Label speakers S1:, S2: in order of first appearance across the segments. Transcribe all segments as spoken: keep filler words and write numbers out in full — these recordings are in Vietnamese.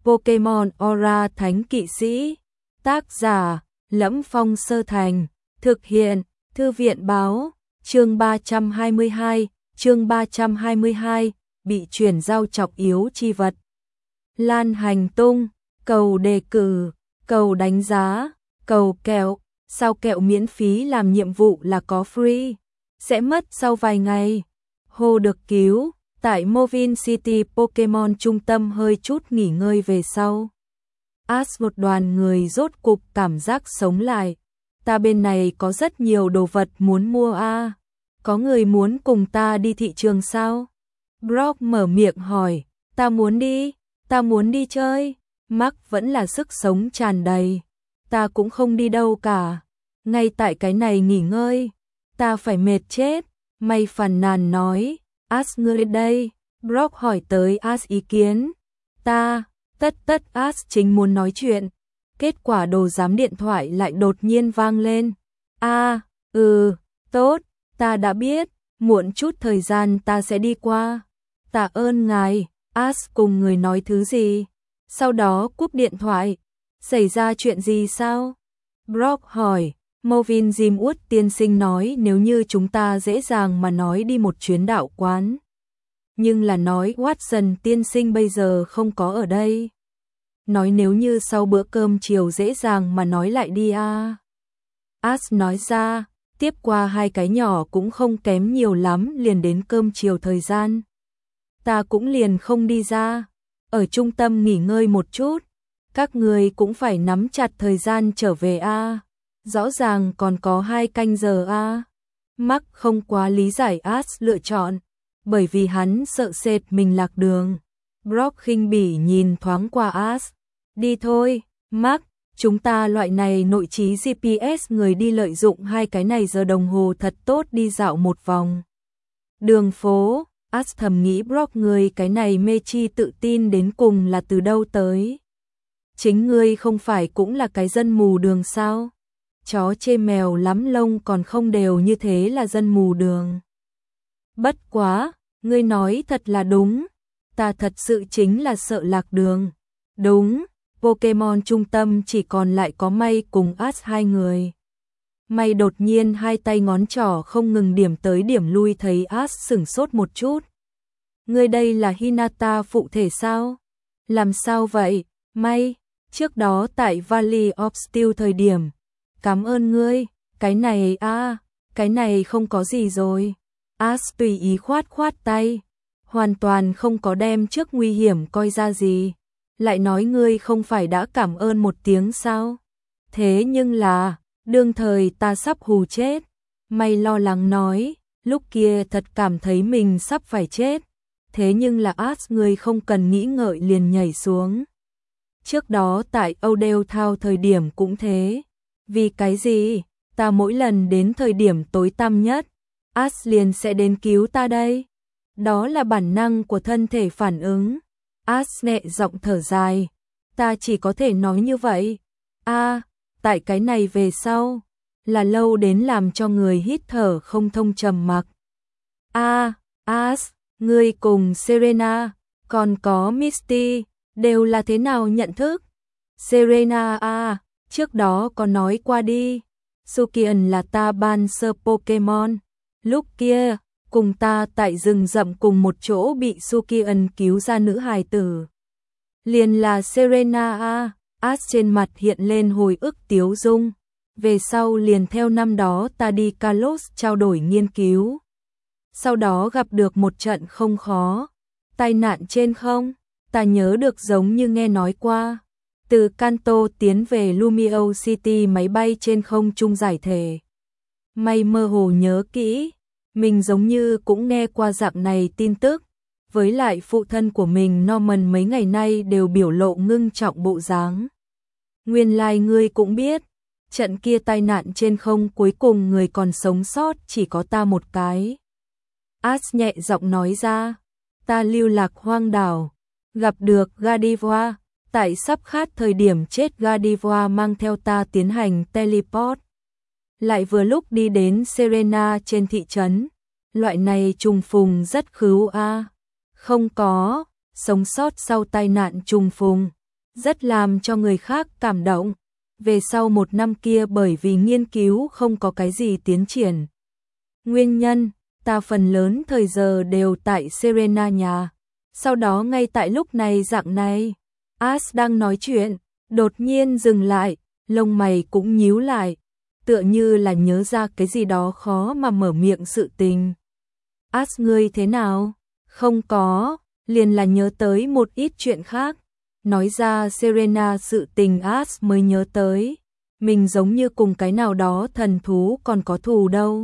S1: Pokemon Aura Thánh Kỵ Sĩ. Tác giả Lẫm Phong Sơ Thành. Thực hiện Thư viện Báo. Chương ba trăm hai mươi hai. Chương ba trăm hai mươi hai. Bị chuyển giao chọc yếu chi vật. Lan hành tung. Cầu đề cử. Cầu đánh giá. Cầu kẹo. Sao kẹo miễn phí làm nhiệm vụ là có free. Sẽ mất sau vài ngày. Hồ được cứu. Tại Movin City Pokemon trung tâm hơi chút nghỉ ngơi về sau. Ash một đoàn người rốt cục cảm giác sống lại. Ta bên này có rất nhiều đồ vật muốn mua a. À. Có người muốn cùng ta đi thị trường sao? Brock mở miệng hỏi. Ta muốn đi, ta muốn đi chơi. Mark vẫn là sức sống tràn đầy. Ta cũng không đi đâu cả. Ngay tại cái này nghỉ ngơi. Ta phải mệt chết. May phàn nàn nói. Ash ngươi đây. Brock hỏi tới Ash ý kiến. Ta, tất tất Ash chính muốn nói chuyện. Kết quả đồ giám điện thoại lại đột nhiên vang lên. A, à, ừ, tốt, ta đã biết. Muộn chút thời gian ta sẽ đi qua. Tạ ơn ngài. Ash cùng người nói thứ gì. Sau đó cúp điện thoại. Xảy ra chuyện gì sao? Brock hỏi. Movin Jimwood tiên sinh nói nếu như chúng ta dễ dàng mà nói đi một chuyến đạo quán. Nhưng là nói Watson tiên sinh bây giờ không có ở đây. Nói nếu như sau bữa cơm chiều dễ dàng mà nói lại đi a. À. Ash nói ra, tiếp qua hai cái nhỏ cũng không kém nhiều lắm liền đến cơm chiều thời gian. Ta cũng liền không đi ra, ở trung tâm nghỉ ngơi một chút. Các người cũng phải nắm chặt thời gian trở về a. À. Rõ ràng còn có hai canh giờ a. À. Mark không quá lý giải Ash lựa chọn, bởi vì hắn sợ sệt mình lạc đường. Brock khinh bỉ nhìn thoáng qua Ash. Đi thôi, Mark, chúng ta loại này nội trí giê pê ét người đi lợi dụng hai cái này giờ đồng hồ thật tốt đi dạo một vòng. Đường phố, Ash thầm nghĩ Brock người cái này mê chi tự tin đến cùng là từ đâu tới. Chính ngươi không phải cũng là cái dân mù đường sao? Chó chê mèo lắm lông còn không đều như thế là dân mù đường. Bất quá, ngươi nói thật là đúng. Ta thật sự chính là sợ lạc đường. Đúng, Pokemon trung tâm chỉ còn lại có May cùng Ash hai người. May đột nhiên hai tay ngón trỏ không ngừng điểm tới điểm lui thấy Ash sửng sốt một chút. Ngươi đây là Hinata phụ thể sao? Làm sao vậy, May? Trước đó tại Valley of Steel thời điểm. Cảm ơn ngươi, cái này a, à, cái này không có gì rồi. Ash tùy ý khoát khoát tay, hoàn toàn không có đem trước nguy hiểm coi ra gì. Lại nói ngươi không phải đã cảm ơn một tiếng sao? Thế nhưng là, đương thời ta sắp hù chết. May lo lắng nói, lúc kia thật cảm thấy mình sắp phải chết. Thế nhưng là Ash ngươi không cần nghĩ ngợi liền nhảy xuống. Trước đó tại Odell Town thời điểm cũng thế. Vì cái gì? Ta mỗi lần đến thời điểm tối tăm nhất, Ash liền sẽ đến cứu ta đây. Đó là bản năng của thân thể phản ứng. Ash nhẹ giọng thở dài. Ta chỉ có thể nói như vậy. A, à, tại cái này về sau, là lâu đến làm cho người hít thở không thông trầm mặc. A, à, Ash, ngươi cùng Serena, còn có Misty, đều là thế nào nhận thức? Serena a, à, trước đó có nói qua đi. Sukian là ta ban sơ Pokemon. Lúc kia, cùng ta tại rừng rậm cùng một chỗ bị Sukian cứu ra nữ hài tử. Liền là Serena a. Ash trên mặt hiện lên hồi ức tiếu dung. Về sau liền theo năm đó ta đi Kalos trao đổi nghiên cứu. Sau đó gặp được một trận không khó. Tai nạn trên không, ta nhớ được giống như nghe nói qua. Từ Kanto tiến về Lumio City máy bay trên không trung giải thể. May mơ hồ nhớ kỹ, mình giống như cũng nghe qua dạng này tin tức. Với lại phụ thân của mình Norman mấy ngày nay đều biểu lộ ngưng trọng bộ dáng. Nguyên lai like ngươi cũng biết, trận kia tai nạn trên không cuối cùng người còn sống sót chỉ có ta một cái. Ash nhẹ giọng nói ra, ta lưu lạc hoang đảo, gặp được Gardevoir. Tại sắp khát thời điểm chết Gardevoir mang theo ta tiến hành teleport. Lại vừa lúc đi đến Serena trên thị trấn. Loại này trùng phùng rất khứu a. À. Không có, sống sót sau tai nạn trùng phùng. rất làm cho người khác cảm động. Về sau một năm kia bởi vì nghiên cứu không có cái gì tiến triển. Nguyên nhân, ta phần lớn thời giờ đều tại Serena nhà. Sau đó ngay tại lúc này dạng này, Ash đang nói chuyện, đột nhiên dừng lại, lông mày cũng nhíu lại, tựa như là nhớ ra cái gì đó khó mà mở miệng sự tình. Ash ngươi thế nào? Không có, liền là nhớ tới một ít chuyện khác. Nói ra Serena sự tình Ash mới nhớ tới. Mình giống như cùng cái nào đó thần thú còn có thù đâu.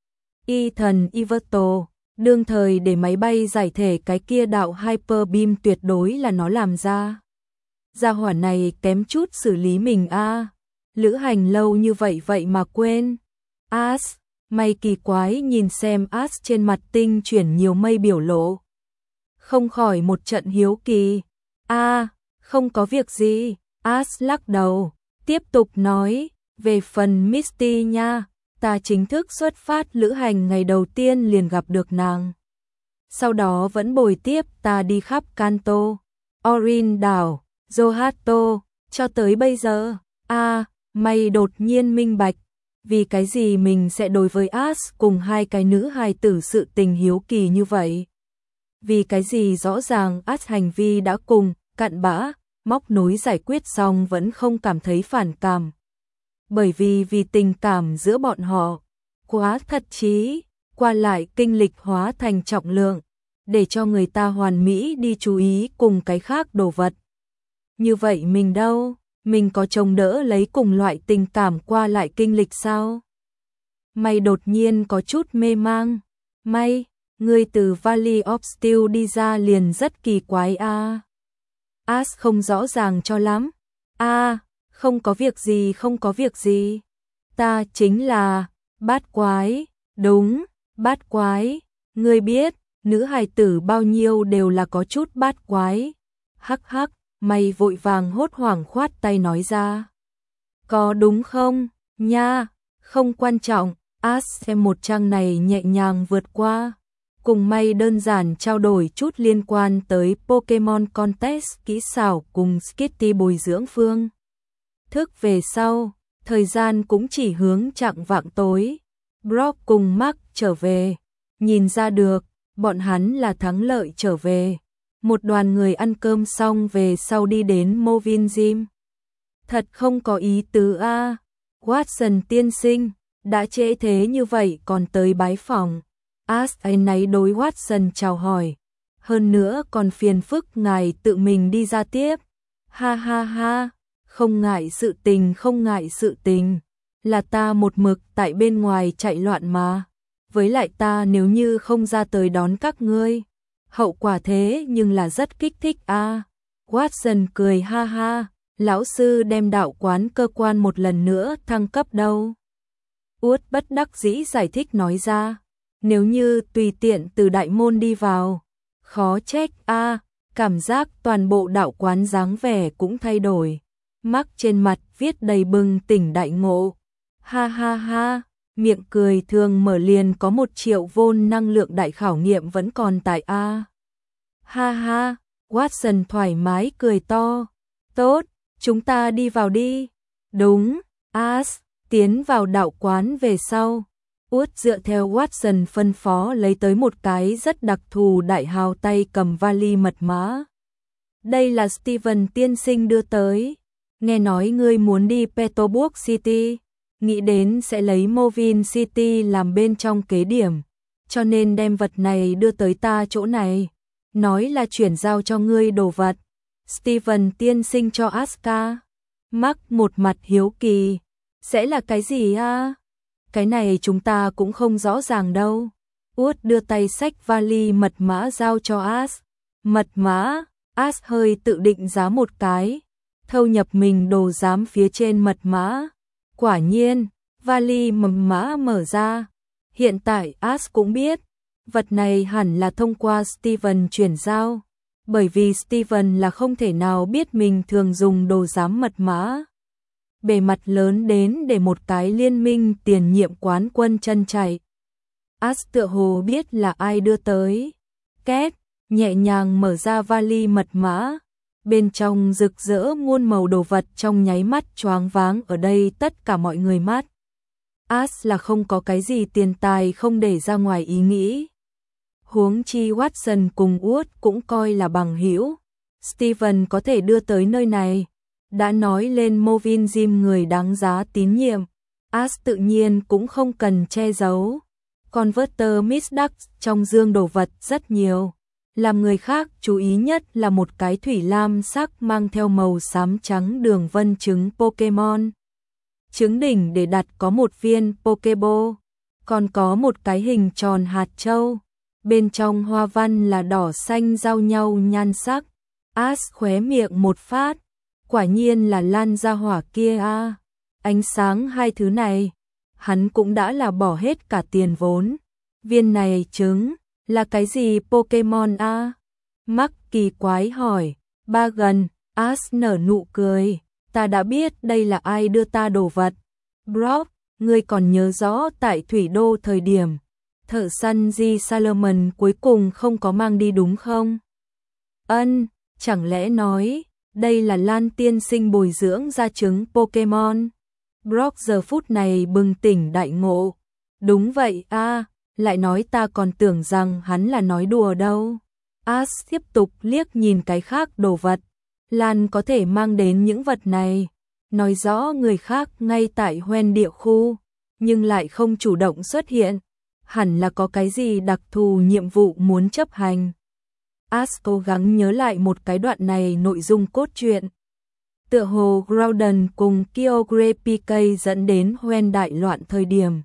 S1: Y thần Iverto, đương thời để máy bay giải thể cái kia đạo Hyper Beam tuyệt đối là nó làm ra. Gia hỏa này kém chút xử lý mình a à. Lữ hành lâu như vậy vậy mà quên. Ash, mày kỳ quái nhìn xem Ash trên mặt tinh chuyển nhiều mây biểu lộ. Không khỏi một trận hiếu kỳ. A, à, không có việc gì. Ash lắc đầu, tiếp tục nói, về phần Misty nha, ta chính thức xuất phát lữ hành ngày đầu tiên liền gặp được nàng. Sau đó vẫn bồi tiếp ta đi khắp Kanto, Orin đảo, Zohato, cho tới bây giờ. A, à, mày đột nhiên minh bạch, vì cái gì mình sẽ đối với Ash cùng hai cái nữ hài tử sự tình hiếu kỳ như vậy. Vì cái gì rõ ràng Ash hành vi đã cùng, cặn bã, móc nối giải quyết xong vẫn không cảm thấy phản cảm. Bởi vì vì tình cảm giữa bọn họ, quá thật chí, qua lại kinh lịch hóa thành trọng lượng, để cho người ta hoàn mỹ đi chú ý cùng cái khác đồ vật. Như vậy mình đâu, mình có trông đỡ lấy cùng loại tình cảm qua lại kinh lịch sao? Mày đột nhiên có chút mê mang. May, ngươi từ Valley of Steel đi ra liền rất kỳ quái a. À. Ash không rõ ràng cho lắm. A, à, không có việc gì không có việc gì. Ta chính là bát quái, đúng, bát quái. Ngươi biết, nữ hài tử bao nhiêu đều là có chút bát quái. Hắc hắc, mày vội vàng hốt hoảng khoát tay nói ra. Có đúng không? Nha, không quan trọng. Ash xem một trang này nhẹ nhàng vượt qua. Cùng may đơn giản trao đổi chút liên quan tới Pokemon Contest kỹ xảo cùng Skitty bồi dưỡng phương. Thức về sau, thời gian cũng chỉ hướng chạng vạng tối. Brock cùng Mark trở về. Nhìn ra được, bọn hắn là thắng lợi trở về. Một đoàn người ăn cơm xong về sau đi đến Movin Gym. Thật không có ý tứ a. À. Watson tiên sinh, đã trễ thế như vậy còn tới bái phòng. Ash ấy nấy đối Watson chào hỏi. Hơn nữa còn phiền phức ngài tự mình đi ra tiếp. Ha ha ha, không ngại sự tình không ngại sự tình. Là ta một mực tại bên ngoài chạy loạn mà. Với lại ta nếu như không ra tới đón các ngươi. Hậu quả thế nhưng là rất kích thích a. À. Watson cười ha ha, lão sư đem đạo quán cơ quan một lần nữa thăng cấp đâu. Út bất đắc dĩ giải thích nói ra. Nếu như tùy tiện từ đại môn đi vào, khó trách a, à, cảm giác toàn bộ đạo quán dáng vẻ cũng thay đổi. Mark trên mặt viết đầy bừng tỉnh đại ngộ. Ha ha ha, miệng cười thường mở liền có một triệu vôn năng lượng đại khảo nghiệm vẫn còn tại a. À. Ha ha, Watson thoải mái cười to. Tốt, chúng ta đi vào đi. Đúng, Ash, tiến vào đạo quán về sau. Út dựa theo Watson phân phó lấy tới một cái rất đặc thù đại hào tay cầm vali mật mã. Đây là Steven tiên sinh đưa tới. Nghe nói ngươi muốn đi Petroburg City, nghĩ đến sẽ lấy Movin City làm bên trong kế điểm, cho nên đem vật này đưa tới ta chỗ này. Nói là chuyển giao cho ngươi đồ vật. Steven tiên sinh cho Aska. Mark một mặt hiếu kỳ. Sẽ là cái gì a? Cái này chúng ta cũng không rõ ràng đâu. Út đưa tay xách vali mật mã giao cho Ash. Mật mã, Ash hơi tự định giá một cái. Thâu nhập mình đồ giám phía trên mật mã. Quả nhiên, vali mật mã mở ra. Hiện tại Ash cũng biết, vật này hẳn là thông qua Steven chuyển giao. Bởi vì Steven là không thể nào biết mình thường dùng đồ giám mật mã. Bề mặt lớn đến để một cái liên minh tiền nhiệm quán quân chân chạy. Ash tựa hồ biết là ai đưa tới. Két, nhẹ nhàng mở ra vali mật mã. bên trong rực rỡ muôn màu đồ vật trong nháy mắt choáng váng ở đây tất cả mọi người mắt. As là không có cái gì tiền tài không để ra ngoài ý nghĩ. Huống chi Watson cùng Wood cũng coi là bằng hữu. Steven có thể đưa tới nơi này. Đã nói lên Movin Jim người đáng giá tín nhiệm. As tự nhiên cũng không cần che giấu. Converter Miss Duck trong dương đồ vật rất nhiều. Làm người khác chú ý nhất là một cái thủy lam sắc mang theo màu xám trắng đường vân trứng Pokemon. Trứng đỉnh để đặt có một viên Pokeball, còn có một cái hình tròn hạt châu. Bên trong hoa văn là đỏ xanh giao nhau nhan sắc. As khóe miệng một phát, quả nhiên là Lan gia hỏa kia a. À. Ánh sáng hai thứ này, hắn cũng đã là bỏ hết cả tiền vốn. Viên này trứng là cái gì Pokemon a? À? Mắc kỳ quái hỏi. Ba gần, As nở nụ cười. Ta đã biết đây là ai đưa ta đồ vật. Brock, ngươi còn nhớ rõ tại Thủy Đô thời điểm thợ săn G. Salomon cuối cùng không có mang đi đúng không? Ân, chẳng lẽ nói đây là Lan tiên sinh bồi dưỡng ra trứng Pokemon? Brock giờ phút này bừng tỉnh đại ngộ. Đúng vậy a, à, lại nói ta còn tưởng rằng hắn là nói đùa đâu. As tiếp tục liếc nhìn cái khác đồ vật. Lan có thể mang đến những vật này, nói rõ người khác ngay tại Hoen địa khu, nhưng lại không chủ động xuất hiện, hẳn là có cái gì đặc thù nhiệm vụ muốn chấp hành. As cố gắng nhớ lại một cái đoạn này nội dung cốt truyện. Tựa hồ Groudon cùng Kyogre pê ca dẫn đến Hoen đại loạn thời điểm.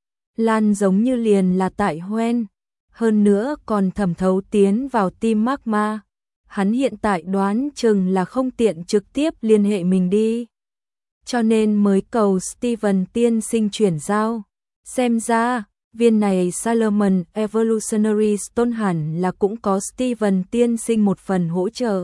S1: Lan giống như liền là tại Hoen, hơn nữa còn thẩm thấu tiến vào Team Magma. Hắn hiện tại đoán chừng là không tiện trực tiếp liên hệ mình đi. Cho nên mới cầu Steven tiên sinh chuyển giao. Xem ra, viên này Salomon Evolutionary Stone hẳn là cũng có Steven tiên sinh một phần hỗ trợ.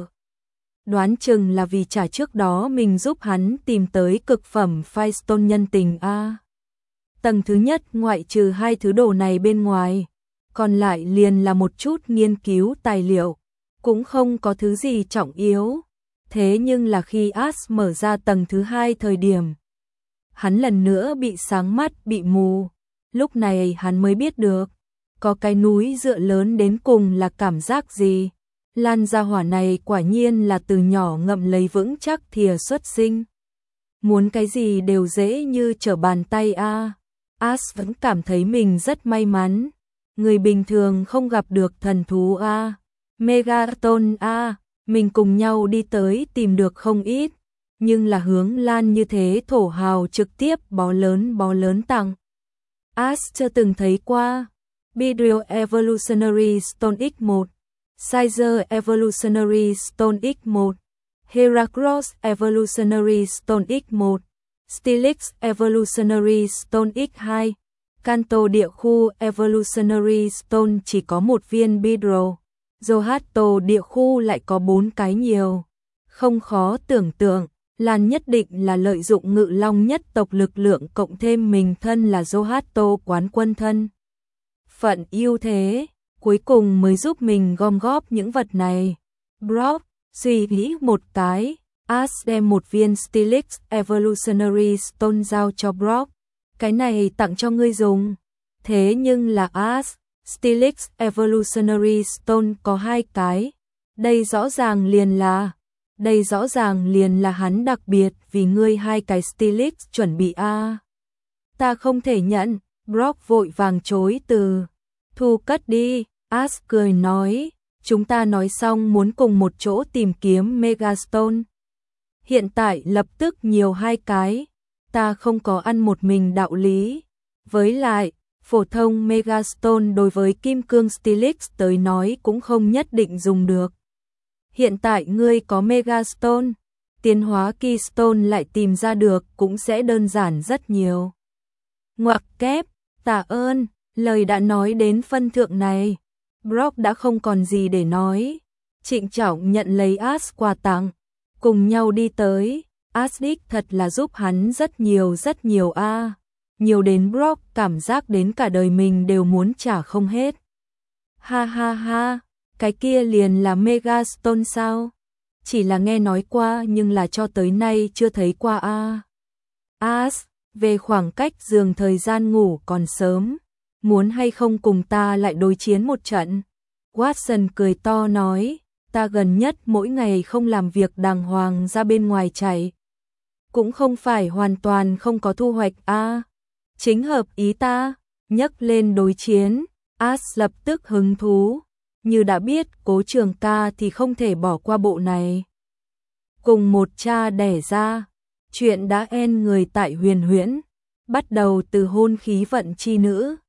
S1: Đoán chừng là vì trả trước đó mình giúp hắn tìm tới cực phẩm Firestone nhân tình a. À. Tầng thứ nhất ngoại trừ hai thứ đồ này bên ngoài, còn lại liền là một chút nghiên cứu tài liệu. Cũng không có thứ gì trọng yếu. Thế nhưng là khi As mở ra tầng thứ hai thời điểm, hắn lần nữa bị sáng mắt, bị mù. Lúc này hắn mới biết được, có cái núi dựa lớn đến cùng là cảm giác gì. Lan gia hỏa này quả nhiên là từ nhỏ ngậm lấy vững chắc thìa xuất sinh. Muốn cái gì đều dễ như trở bàn tay a. À. As vẫn cảm thấy mình rất may mắn. Người bình thường không gặp được thần thú a. À. Megaton a, à, mình cùng nhau đi tới tìm được không ít, nhưng là hướng Lan như thế thổ hào trực tiếp bó lớn bó lớn tặng. As chưa từng thấy qua. Beedrill Evolutionary Stone ích một, Sizer Evolutionary Stone ích một, Heracross Evolutionary Stone ích một, Steelix Evolutionary Stone ích hai, Kanto địa khu Evolutionary Stone chỉ có một viên Beedrill. Johto địa khu lại có bốn cái nhiều. Không khó tưởng tượng, Lan nhất định là lợi dụng ngự long nhất tộc lực lượng cộng thêm mình thân là Johto quán quân thân. Phận ưu thế, cuối cùng mới giúp mình gom góp những vật này. Brock suy nghĩ một cái, As đem một viên Steelix Evolutionary Stone giao cho Brock. Cái này tặng cho ngươi dùng. Thế nhưng là As, Steelix Evolutionary Stone có hai cái. Đây rõ ràng liền là, đây rõ ràng liền là hắn đặc biệt vì ngươi hai cái Steelix chuẩn bị a. À. Ta không thể nhận, Brock vội vàng chối từ. Thu cất đi, As cười nói, chúng ta nói xong muốn cùng một chỗ tìm kiếm Megastone. Hiện tại lập tức nhiều hai cái, ta không có ăn một mình đạo lý. Với lại, phổ thông Megastone đối với kim cương Steelix tới nói cũng không nhất định dùng được. Hiện tại ngươi có Megastone, tiến hóa Keystone lại tìm ra được cũng sẽ đơn giản rất nhiều. Ngoặc kép, tạ ơn, lời đã nói đến phân thượng này. Brock đã không còn gì để nói. Trịnh trọng nhận lấy As quà tặng, cùng nhau đi tới. As đích thật là giúp hắn rất nhiều rất nhiều a. À. Nhiều đến Brock cảm giác đến cả đời mình đều muốn trả không hết. Ha ha ha, cái kia liền là Megastone sao? chỉ là nghe nói qua nhưng là cho tới nay chưa thấy qua a. As, về khoảng cách giường thời gian ngủ còn sớm, muốn hay không cùng ta lại đối chiến một trận? Watson cười to nói, ta gần nhất mỗi ngày không làm việc đàng hoàng ra bên ngoài chạy. Cũng không phải hoàn toàn không có thu hoạch a. À, chính hợp ý ta, nhấc lên đối chiến, As lập tức hứng thú, như đã biết Cố Trường ca thì không thể bỏ qua bộ này. Cùng một cha đẻ ra, chuyện đã en người tại Huyền Huyễn, bắt đầu từ hôn khí vận chi nữ,